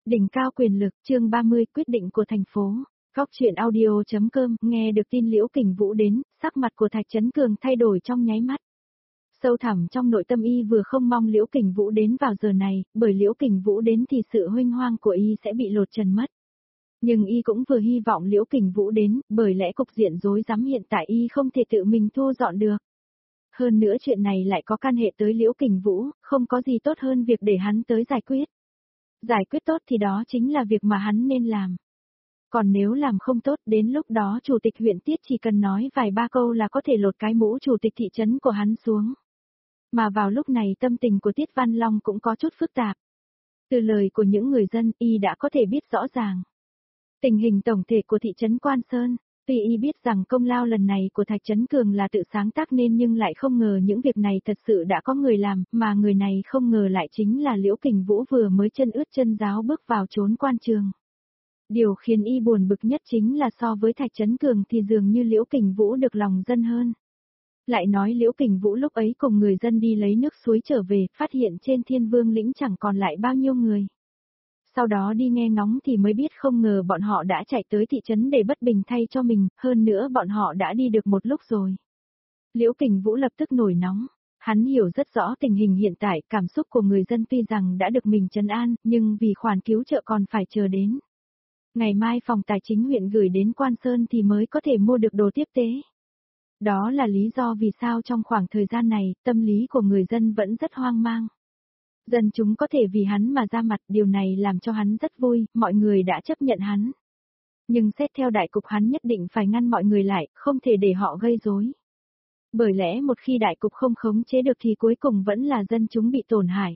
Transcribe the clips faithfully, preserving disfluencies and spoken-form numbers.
Đỉnh cao quyền lực, chương ba mươi, quyết định của thành phố. Góc truyện audio.com, nghe được tin Liễu Kình Vũ đến, sắc mặt của Thạch Chấn Cường thay đổi trong nháy mắt. Sâu thẳm trong nội tâm y vừa không mong Liễu Kình Vũ đến vào giờ này, bởi Liễu Kình Vũ đến thì sự huênh hoang của y sẽ bị lột trần mất. Nhưng y cũng vừa hy vọng Liễu Kình Vũ đến, bởi lẽ cục diện rối rắm hiện tại y không thể tự mình thu dọn được. Hơn nữa chuyện này lại có can hệ tới Liễu Kình Vũ, không có gì tốt hơn việc để hắn tới giải quyết. Giải quyết tốt thì đó chính là việc mà hắn nên làm. Còn nếu làm không tốt, đến lúc đó chủ tịch huyện Tiết chỉ cần nói vài ba câu là có thể lột cái mũ chủ tịch thị trấn của hắn xuống. Mà vào lúc này tâm tình của Tiết Văn Long cũng có chút phức tạp. Từ lời của những người dân, y đã có thể biết rõ ràng tình hình tổng thể của thị trấn Quan Sơn. Tuy y biết rằng công lao lần này của Thạch Chấn Cường là tự sáng tác nên nhưng lại không ngờ những việc này thật sự đã có người làm, mà người này không ngờ lại chính là Liễu Kình Vũ vừa mới chân ướt chân ráo bước vào trốn quan trường. Điều khiến y buồn bực nhất chính là so với Thạch Chấn Cường thì dường như Liễu Kình Vũ được lòng dân hơn. Lại nói Liễu Kình Vũ lúc ấy cùng người dân đi lấy nước suối trở về, phát hiện trên Thiên Vương lĩnh chẳng còn lại bao nhiêu người. Sau đó đi nghe ngóng thì mới biết không ngờ bọn họ đã chạy tới thị trấn để bất bình thay cho mình, hơn nữa bọn họ đã đi được một lúc rồi. Liễu Kình Vũ lập tức nổi nóng, hắn hiểu rất rõ tình hình hiện tại, cảm xúc của người dân tuy rằng đã được mình trấn an, nhưng vì khoản cứu trợ còn phải chờ đến. Ngày mai phòng tài chính huyện gửi đến Quan Sơn thì mới có thể mua được đồ tiếp tế. Đó là lý do vì sao trong khoảng thời gian này, tâm lý của người dân vẫn rất hoang mang. Dân chúng có thể vì hắn mà ra mặt, điều này làm cho hắn rất vui, mọi người đã chấp nhận hắn. Nhưng xét theo đại cục hắn nhất định phải ngăn mọi người lại, không thể để họ gây rối. Bởi lẽ một khi đại cục không khống chế được thì cuối cùng vẫn là dân chúng bị tổn hại.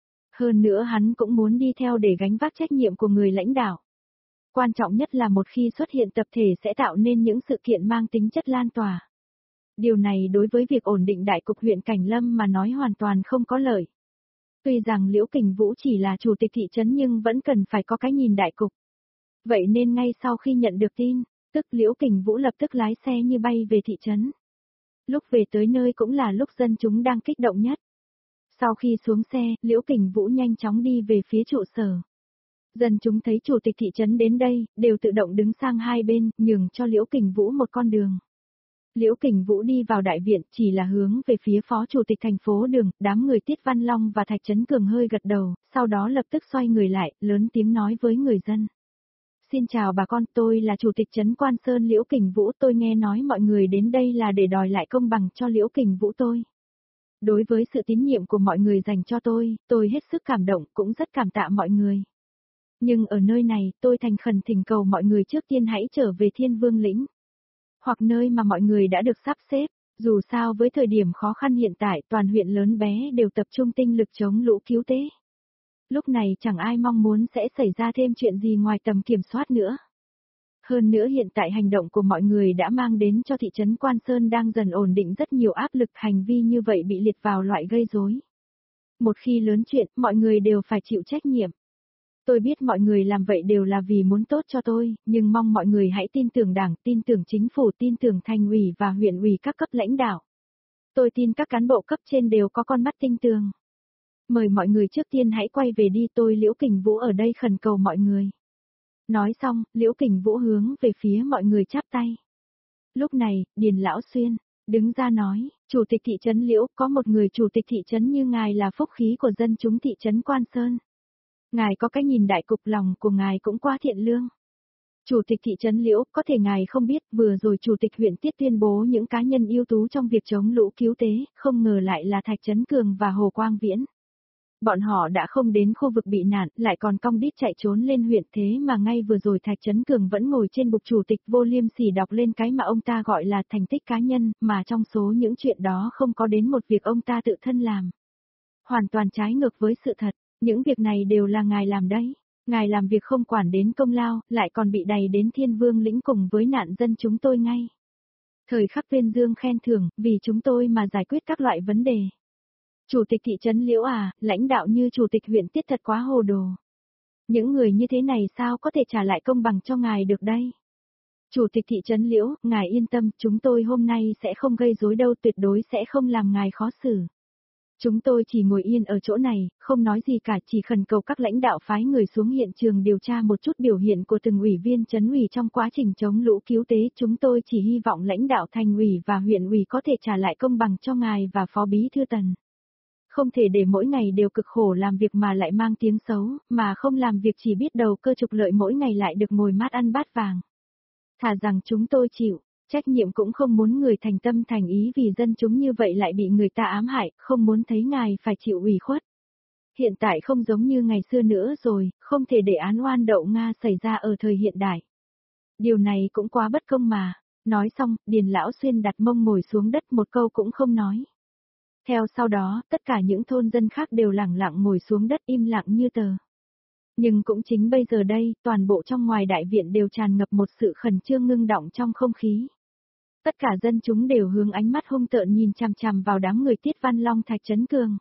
Hơn nữa hắn cũng muốn đi theo để gánh vác trách nhiệm của người lãnh đạo. Quan trọng nhất là một khi xuất hiện tập thể sẽ tạo nên những sự kiện mang tính chất lan tỏa. Điều này đối với việc ổn định đại cục huyện Cảnh Lâm mà nói hoàn toàn không có lợi. Tuy rằng Liễu Kình Vũ chỉ là chủ tịch thị trấn nhưng vẫn cần phải có cái nhìn đại cục. Vậy nên ngay sau khi nhận được tin, tức Liễu Kình Vũ lập tức lái xe như bay về thị trấn. Lúc về tới nơi cũng là lúc dân chúng đang kích động nhất. Sau khi xuống xe, Liễu Kình Vũ nhanh chóng đi về phía trụ sở. Dân chúng thấy chủ tịch thị trấn đến đây, đều tự động đứng sang hai bên, nhường cho Liễu Kình Vũ một con đường. Liễu Kình Vũ đi vào đại viện chỉ là hướng về phía phó chủ tịch thành phố Đường, đám người Tiết Văn Long và Thạch Chấn Cường hơi gật đầu, sau đó lập tức xoay người lại, lớn tiếng nói với người dân. Xin chào bà con, tôi là chủ tịch trấn Quan Sơn Liễu Kình Vũ, tôi nghe nói mọi người đến đây là để đòi lại công bằng cho Liễu Kình Vũ tôi. Đối với sự tín nhiệm của mọi người dành cho tôi, tôi hết sức cảm động, cũng rất cảm tạ mọi người. Nhưng ở nơi này, tôi thành khẩn thỉnh cầu mọi người trước tiên hãy trở về Thiên Vương lĩnh. Hoặc nơi mà mọi người đã được sắp xếp, dù sao với thời điểm khó khăn hiện tại toàn huyện lớn bé đều tập trung tinh lực chống lũ cứu tế. Lúc này chẳng ai mong muốn sẽ xảy ra thêm chuyện gì ngoài tầm kiểm soát nữa. Hơn nữa hiện tại hành động của mọi người đã mang đến cho thị trấn Quan Sơn đang dần ổn định rất nhiều áp lực, hành vi như vậy bị liệt vào loại gây rối. Một khi lớn chuyện, mọi người đều phải chịu trách nhiệm. Tôi biết mọi người làm vậy đều là vì muốn tốt cho tôi, nhưng mong mọi người hãy tin tưởng Đảng, tin tưởng chính phủ, tin tưởng thành ủy và huyện ủy các cấp lãnh đạo. Tôi tin các cán bộ cấp trên đều có con mắt tinh tường. Mời mọi người trước tiên hãy quay về đi, tôi Liễu Kình Vũ ở đây khẩn cầu mọi người. Nói xong, Liễu Kình Vũ hướng về phía mọi người chắp tay. Lúc này, Điền Lão Xuyên đứng ra nói, chủ tịch thị trấn Liễu, có một người chủ tịch thị trấn như ngài là phúc khí của dân chúng thị trấn Quan Sơn. Ngài có cái nhìn đại cục, lòng của ngài cũng quá thiện lương. Chủ tịch thị trấn Liễu, có thể ngài không biết, vừa rồi chủ tịch huyện Tiết tuyên bố những cá nhân ưu tú trong việc chống lũ cứu tế, không ngờ lại là Thạch Chấn Cường và Hồ Quang Viễn. Bọn họ đã không đến khu vực bị nạn, lại còn cong đít chạy trốn lên huyện, thế mà ngay vừa rồi Thạch Chấn Cường vẫn ngồi trên bục chủ tịch vô liêm sỉ đọc lên cái mà ông ta gọi là thành tích cá nhân, mà trong số những chuyện đó không có đến một việc ông ta tự thân làm. Hoàn toàn trái ngược với sự thật. Những việc này đều là ngài làm đấy. Ngài làm việc không quản đến công lao, lại còn bị đày đến Thiên Vương lĩnh cùng với nạn dân chúng tôi ngay. Thời khắc tuyên dương khen thưởng, vì chúng tôi mà giải quyết các loại vấn đề. Chủ tịch thị trấn Liễu à, lãnh đạo như chủ tịch huyện Tiết thật quá hồ đồ. Những người như thế này sao có thể trả lại công bằng cho ngài được đây? Chủ tịch thị trấn Liễu, ngài yên tâm, chúng tôi hôm nay sẽ không gây rối đâu, tuyệt đối sẽ không làm ngài khó xử. Chúng tôi chỉ ngồi yên ở chỗ này, không nói gì cả, chỉ khẩn cầu các lãnh đạo phái người xuống hiện trường điều tra một chút biểu hiện của từng ủy viên trấn ủy trong quá trình chống lũ cứu tế. Chúng tôi chỉ hy vọng lãnh đạo thành ủy và huyện ủy có thể trả lại công bằng cho ngài và Phó Bí Thư Tần. Không thể để mỗi ngày đều cực khổ làm việc mà lại mang tiếng xấu, mà không làm việc chỉ biết đầu cơ trục lợi mỗi ngày lại được ngồi mát ăn bát vàng. Thà rằng chúng tôi chịu trách nhiệm cũng không muốn người thành tâm thành ý vì dân chúng như vậy lại bị người ta ám hại, không muốn thấy ngài phải chịu ủy khuất. Hiện tại không giống như ngày xưa nữa rồi, không thể để án oan đậu Nga xảy ra ở thời hiện đại. Điều này cũng quá bất công mà. Nói xong, Điền Lão Xuyên đặt mông ngồi xuống đất, một câu cũng không nói. Theo sau đó, tất cả những thôn dân khác đều lẳng lặng ngồi xuống đất im lặng như tờ. Nhưng cũng chính bây giờ đây, toàn bộ trong ngoài đại viện đều tràn ngập một sự khẩn trương ngưng đọng trong không khí. Tất cả dân chúng đều hướng ánh mắt hung tợn nhìn chằm chằm vào đám người Tiết Văn Long Thạch Chấn Cường.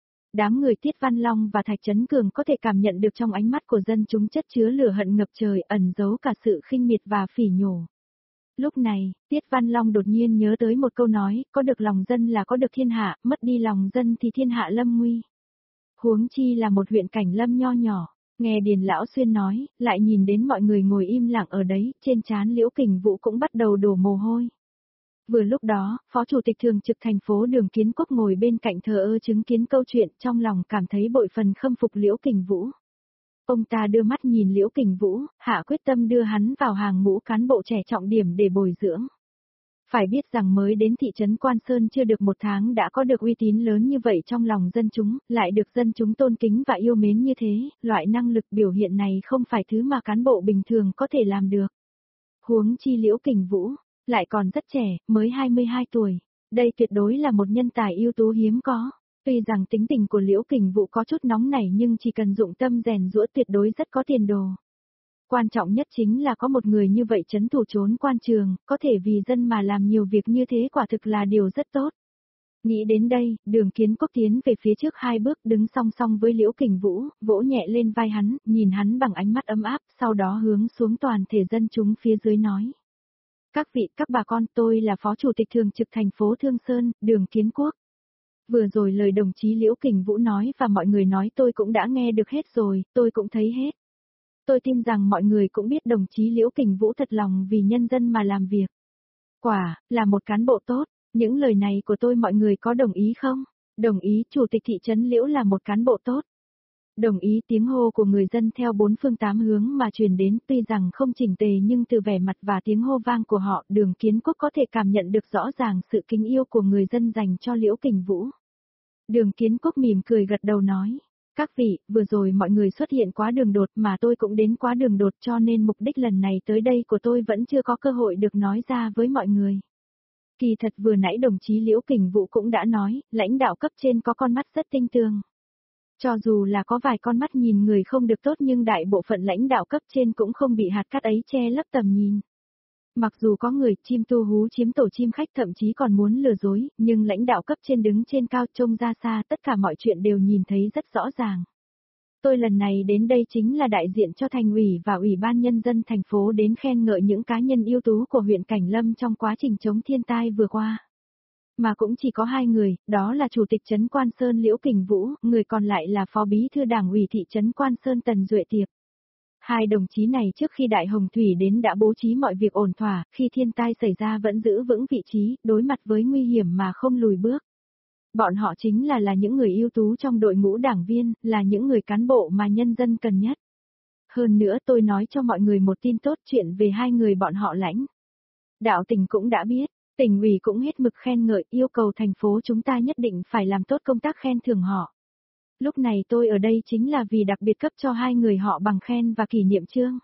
Đám người Tiết Văn Long và Thạch Chấn Cường có thể cảm nhận được trong ánh mắt của dân chúng chất chứa lửa hận ngập trời, ẩn giấu cả sự khinh miệt và phỉ nhổ. Lúc này, Tiết Văn Long đột nhiên nhớ tới một câu nói, có được lòng dân là có được thiên hạ, mất đi lòng dân thì thiên hạ lâm nguy. Huống chi là một huyện Cảnh Lâm nho nhỏ. Nghe Điền Lão Xuyên nói, lại nhìn đến mọi người ngồi im lặng ở đấy, trên trán Liễu Kình Vũ cũng bắt đầu đổ mồ hôi. Vừa lúc đó, Phó Chủ tịch Thường trực thành phố Đường Kiến Quốc ngồi bên cạnh thờ ơ chứng kiến câu chuyện, trong lòng cảm thấy bội phần khâm phục Liễu Kình Vũ. Ông ta đưa mắt nhìn Liễu Kình Vũ, hạ quyết tâm đưa hắn vào hàng ngũ cán bộ trẻ trọng điểm để bồi dưỡng. Phải biết rằng mới đến thị trấn Quan Sơn chưa được một tháng đã có được uy tín lớn như vậy trong lòng dân chúng, lại được dân chúng tôn kính và yêu mến như thế, loại năng lực biểu hiện này không phải thứ mà cán bộ bình thường có thể làm được. Huống chi Liễu Kình Vũ, lại còn rất trẻ, mới hai mươi hai tuổi. Đây tuyệt đối là một nhân tài ưu tú hiếm có. Tuy rằng tính tình của Liễu Kình Vũ có chút nóng nảy nhưng chỉ cần dụng tâm rèn giũa tuyệt đối rất có tiền đồ. Quan trọng nhất chính là có một người như vậy trấn thủ trốn quan trường, có thể vì dân mà làm nhiều việc như thế quả thực là điều rất tốt. Nghĩ đến đây, Đường Kiến Quốc tiến về phía trước hai bước đứng song song với Liễu Kình Vũ, vỗ nhẹ lên vai hắn, nhìn hắn bằng ánh mắt ấm áp, sau đó hướng xuống toàn thể dân chúng phía dưới nói. Các vị, các bà con, tôi là Phó Chủ tịch Thường trực thành phố Thương Sơn, Đường Kiến Quốc. Vừa rồi lời đồng chí Liễu Kình Vũ nói và mọi người nói tôi cũng đã nghe được hết rồi, tôi cũng thấy hết. Tôi tin rằng mọi người cũng biết đồng chí Liễu Kình Vũ thật lòng vì nhân dân mà làm việc. Quả, là một cán bộ tốt, những lời này của tôi mọi người có đồng ý không? Đồng ý, Chủ tịch thị trấn Liễu là một cán bộ tốt. Đồng ý, tiếng hô của người dân theo bốn phương tám hướng mà truyền đến, tuy rằng không chỉnh tề nhưng từ vẻ mặt và tiếng hô vang của họ, Đường Kiến Quốc có thể cảm nhận được rõ ràng sự kính yêu của người dân dành cho Liễu Kình Vũ. Đường Kiến Quốc mỉm cười gật đầu nói. Các vị, vừa rồi mọi người xuất hiện quá đường đột mà tôi cũng đến quá đường đột cho nên mục đích lần này tới đây của tôi vẫn chưa có cơ hội được nói ra với mọi người. Kỳ thật vừa nãy đồng chí Liễu Kình Vũ cũng đã nói, lãnh đạo cấp trên có con mắt rất tinh tường. Cho dù là có vài con mắt nhìn người không được tốt nhưng đại bộ phận lãnh đạo cấp trên cũng không bị hạt cát ấy che lấp tầm nhìn. Mặc dù có người chim tu hú chiếm tổ chim khách thậm chí còn muốn lừa dối, nhưng lãnh đạo cấp trên đứng trên cao trông ra xa tất cả mọi chuyện đều nhìn thấy rất rõ ràng. Tôi lần này đến đây chính là đại diện cho thành ủy và ủy ban nhân dân thành phố đến khen ngợi những cá nhân ưu tú của huyện Cảnh Lâm trong quá trình chống thiên tai vừa qua. Mà cũng chỉ có hai người, đó là Chủ tịch trấn Quan Sơn Liễu Kình Vũ, người còn lại là Phó Bí thư Đảng ủy thị trấn Quan Sơn Tần Duệ Tiệp. Hai đồng chí này trước khi Đại Hồng Thủy đến đã bố trí mọi việc ổn thỏa, khi thiên tai xảy ra vẫn giữ vững vị trí, đối mặt với nguy hiểm mà không lùi bước. Bọn họ chính là là những người ưu tú trong đội ngũ đảng viên, là những người cán bộ mà nhân dân cần nhất. Hơn nữa tôi nói cho mọi người một tin tốt chuyện về hai người bọn họ lãnh. Đạo tỉnh cũng đã biết, tỉnh ủy cũng hết mực khen ngợi, yêu cầu thành phố chúng ta nhất định phải làm tốt công tác khen thưởng họ. Lúc này tôi ở đây chính là vì đặc biệt cấp cho hai người họ bằng khen và kỷ niệm chương.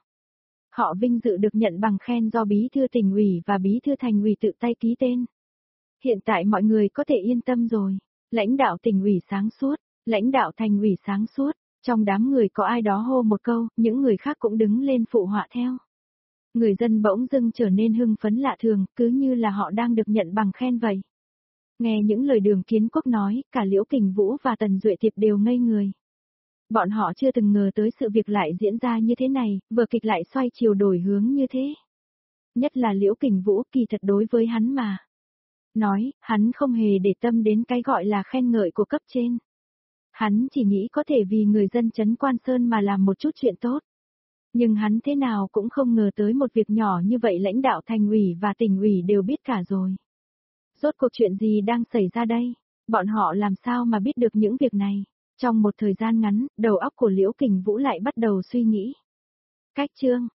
Họ vinh dự được nhận bằng khen do Bí thư tỉnh ủy và Bí thư thành ủy tự tay ký tên. Hiện tại mọi người có thể yên tâm rồi. Lãnh đạo tỉnh ủy sáng suốt, lãnh đạo thành ủy sáng suốt, trong đám người có ai đó hô một câu, những người khác cũng đứng lên phụ họa theo. Người dân bỗng dưng trở nên hưng phấn lạ thường, cứ như là họ đang được nhận bằng khen vậy. Nghe những lời Đường Kiến Quốc nói, cả Liễu Kình Vũ và Tần Duệ Tiệp đều ngây người. Bọn họ chưa từng ngờ tới sự việc lại diễn ra như thế này, vở kịch lại xoay chiều đổi hướng như thế. Nhất là Liễu Kình Vũ, kỳ thật đối với hắn mà. Nói, hắn không hề để tâm đến cái gọi là khen ngợi của cấp trên. Hắn chỉ nghĩ có thể vì người dân Trấn Quan Sơn mà làm một chút chuyện tốt. Nhưng hắn thế nào cũng không ngờ tới một việc nhỏ như vậy lãnh đạo thành ủy và tỉnh ủy đều biết cả rồi. Rốt cuộc chuyện gì đang xảy ra đây? Bọn họ làm sao mà biết được những việc này? Trong một thời gian ngắn, đầu óc của Liễu Kình Vũ lại bắt đầu suy nghĩ. Cách chương